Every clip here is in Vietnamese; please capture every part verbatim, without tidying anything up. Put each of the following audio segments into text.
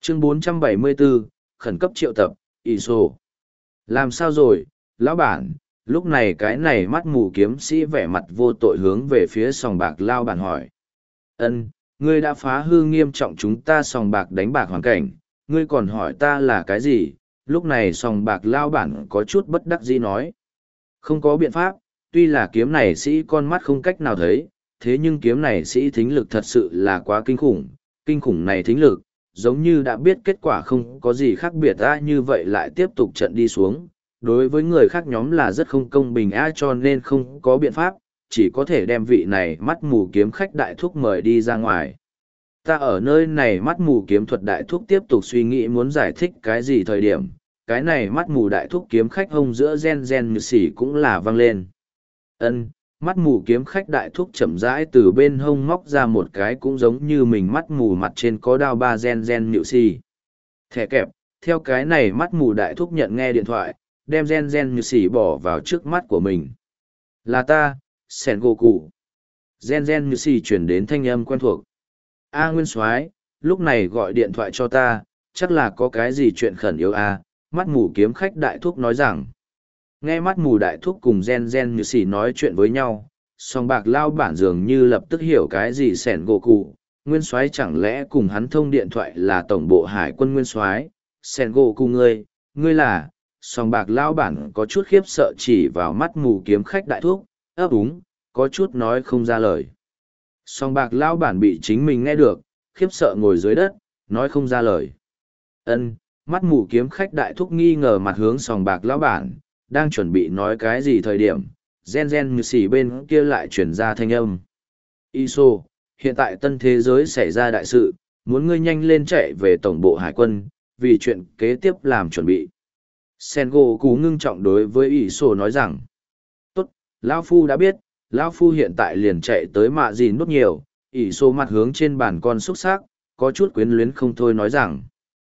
Chương bốn trăm bảy mươi bốn, khẩn cấp triệu tập, ỷ sổ. Làm sao rồi, lão bản? Lúc này cái này mắt mù kiếm sĩ vẻ mặt vô tội hướng về phía sòng bạc lao bản hỏi. Ân, ngươi đã phá hư nghiêm trọng chúng ta sòng bạc đánh bạc hoàn cảnh, ngươi còn hỏi ta là cái gì? Lúc này sòng bạc lao bản có chút bất đắc dĩ nói. Không có biện pháp, tuy là kiếm này sĩ con mắt không cách nào thấy, thế nhưng kiếm này sĩ thính lực thật sự là quá kinh khủng, kinh khủng này thính lực, giống như đã biết kết quả không có gì khác biệt ra như vậy lại tiếp tục trận đi xuống. Đối với người khác nhóm là rất không công bình á cho nên không có biện pháp, chỉ có thể đem vị này mắt mù kiếm khách đại thúc mời đi ra ngoài. Ta ở nơi này mắt mù kiếm thuật đại thúc tiếp tục suy nghĩ muốn giải thích cái gì thời điểm, cái này mắt mù đại thúc kiếm khách hông giữa gen gen như xỉ cũng là vang lên. Ân, mắt mù kiếm khách đại thúc chậm rãi từ bên hông móc ra một cái cũng giống như mình mắt mù mặt trên có đao ba gen gen nhự xì. Thẻ kẹp, theo cái này mắt mù đại thúc nhận nghe điện thoại, đem gen gen như xì bỏ vào trước mắt của mình. Là ta, Sen Goku. Gen gen như xì chuyển đến thanh âm quen thuộc. A Nguyên Soái, lúc này gọi điện thoại cho ta, chắc là có cái gì chuyện khẩn yếu a. Mắt mù kiếm khách đại thúc nói rằng. Nghe mắt mù đại thúc cùng gen gen như xì nói chuyện với nhau, song bạc lao bản dường như lập tức hiểu cái gì Sen Goku. Nguyên Soái chẳng lẽ cùng hắn thông điện thoại là tổng bộ hải quân Nguyên Soái? Sen Goku ngươi, ngươi là, song bạc lao bản có chút khiếp sợ chỉ vào mắt mù kiếm khách đại thúc, ấp úng, có chút nói không ra lời. Song bạc lao bản bị chính mình nghe được, khiếp sợ ngồi dưới đất, nói không ra lời. Ân, mắt mù kiếm khách đại thúc nghi ngờ mặt hướng song bạc lao bản, đang chuẩn bị nói cái gì thời điểm, gen gen như xì bên kia lại chuyển ra thanh âm. Iso, hiện tại tân thế giới xảy ra đại sự, muốn ngươi nhanh lên chạy về tổng bộ hải quân, vì chuyện kế tiếp làm chuẩn bị. Sengoku ngưng trọng đối với Iso nói rằng, tốt, Lão Phu đã biết, Lão Phu hiện tại liền chạy tới mạ gìn nốt nhiều, Iso mặt hướng trên bàn con xúc xác, có chút quyến luyến không thôi nói rằng,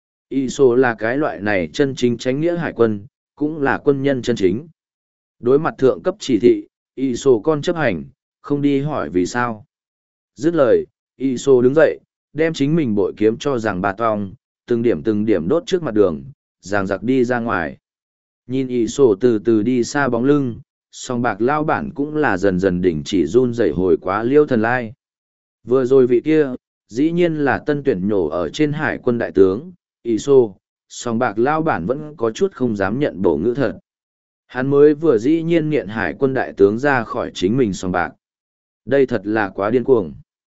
Iso là cái loại này chân chính tránh nghĩa hải quân, cũng là quân nhân chân chính. Đối mặt thượng cấp chỉ thị, Iso con chấp hành, không đi hỏi vì sao. Dứt lời, Iso đứng dậy, đem chính mình bội kiếm cho rằng bà tong, từng điểm từng điểm đốt trước mặt đường, giằng giặc đi ra ngoài. Nhìn Iso từ từ đi xa bóng lưng, song bạc lao bản cũng là dần dần đỉnh chỉ run rẩy hồi quá liêu thần lai. Vừa rồi vị kia, dĩ nhiên là tân tuyển nhổ ở trên hải quân đại tướng, Iso, song bạc lao bản vẫn có chút không dám nhận bổ ngữ thật. Hắn mới vừa dĩ nhiên nghiện hải quân đại tướng ra khỏi chính mình song bạc. Đây thật là quá điên cuồng.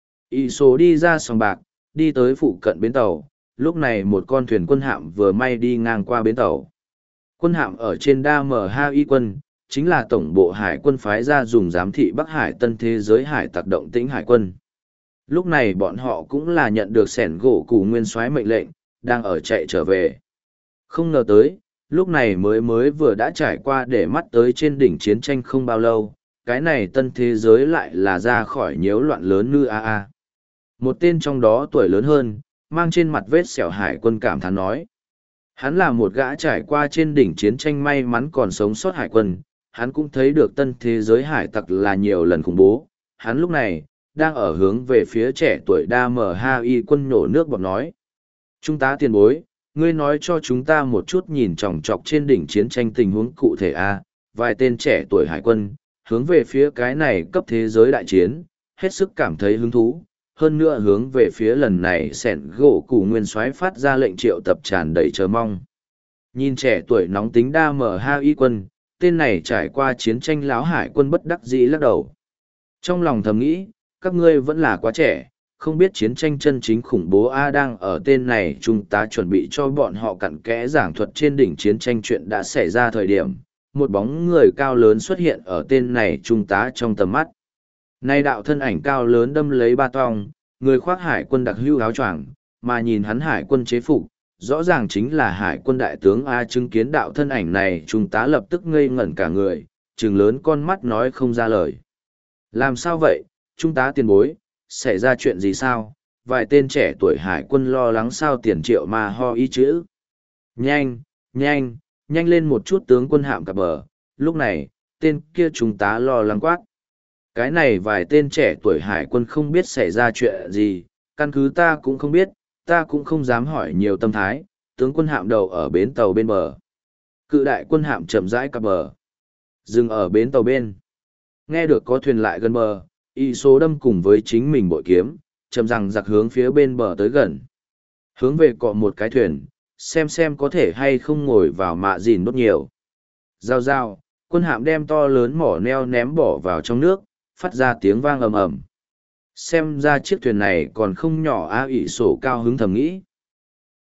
Iso đi ra song bạc, đi tới phụ cận bến tàu, lúc này một con thuyền quân hạm vừa may đi ngang qua bến tàu. Quân hạm ở trên đa mờ ha y quân, chính là tổng bộ hải quân phái ra dùng giám thị Bắc Hải tân thế giới hải tặc động tĩnh hải quân. Lúc này bọn họ cũng là nhận được sẻn gỗ củ nguyên soái mệnh lệnh, đang ở chạy trở về. Không ngờ tới, lúc này mới mới vừa đã trải qua để mắt tới trên đỉnh chiến tranh không bao lâu, cái này tân thế giới lại là ra khỏi nhiễu loạn lớn như a a. Một tên trong đó tuổi lớn hơn, mang trên mặt vết sẹo hải quân cảm thán nói. Hắn là một gã trải qua trên đỉnh chiến tranh may mắn còn sống sót hải quân, hắn cũng thấy được tân thế giới hải tặc là nhiều lần khủng bố. Hắn lúc này, đang ở hướng về phía trẻ tuổi đa mờ ha y quân nổ nước bọt nói. Chúng ta tiền bối, ngươi nói cho chúng ta một chút nhìn chòng chọc trên đỉnh chiến tranh tình huống cụ thể a. Vài tên trẻ tuổi hải quân, hướng về phía cái này cấp thế giới đại chiến, hết sức cảm thấy hứng thú. Hơn nữa hướng về phía lần này sẻn gỗ củ nguyên soái phát ra lệnh triệu tập tràn đầy chờ mong. Nhìn trẻ tuổi nóng tính đa mờ ha y quân, tên này trải qua chiến tranh láo hải quân bất đắc dĩ lắc đầu. Trong lòng thầm nghĩ, các ngươi vẫn là quá trẻ, không biết chiến tranh chân chính khủng bố A đang ở tên này chúng ta chuẩn bị cho bọn họ cặn kẽ giảng thuật trên đỉnh chiến tranh chuyện đã xảy ra thời điểm. Một bóng người cao lớn xuất hiện ở tên này trung tá trong tầm mắt. Nay đạo thân ảnh cao lớn đâm lấy ba tong, người khoác hải quân đặc hữu áo choàng, mà nhìn hắn hải quân chế phục, rõ ràng chính là hải quân đại tướng A. Chứng kiến đạo thân ảnh này trung tá lập tức ngây ngẩn cả người, trừng lớn con mắt nói không ra lời. Làm sao vậy, trung tá tiền bối, xảy ra chuyện gì sao? Vài tên trẻ tuổi hải quân lo lắng sao tiền triệu mà ho ý chữ. Nhanh, nhanh, nhanh lên một chút tướng quân hạm cập bờ, lúc này, tên kia trung tá lo lắng quát. Cái này vài tên trẻ tuổi hải quân không biết xảy ra chuyện gì, căn cứ ta cũng không biết, ta cũng không dám hỏi nhiều tâm thái, tướng quân hạm đầu ở bến tàu bên bờ. Cự đại quân hạm chậm rãi cập bờ. Dừng ở bến tàu bên. Nghe được có thuyền lại gần bờ, y số đâm cùng với chính mình bội kiếm, chậm rằng giặc hướng phía bên bờ tới gần. Hướng về cọ một cái thuyền, xem xem có thể hay không ngồi vào mạ dìn đốt nhiều. Giao giao, quân hạm đem to lớn mỏ neo ném bỏ vào trong nước, phát ra tiếng vang ầm ầm. Xem ra chiếc thuyền này còn không nhỏ, a ỷ sổ cao hứng thầm nghĩ.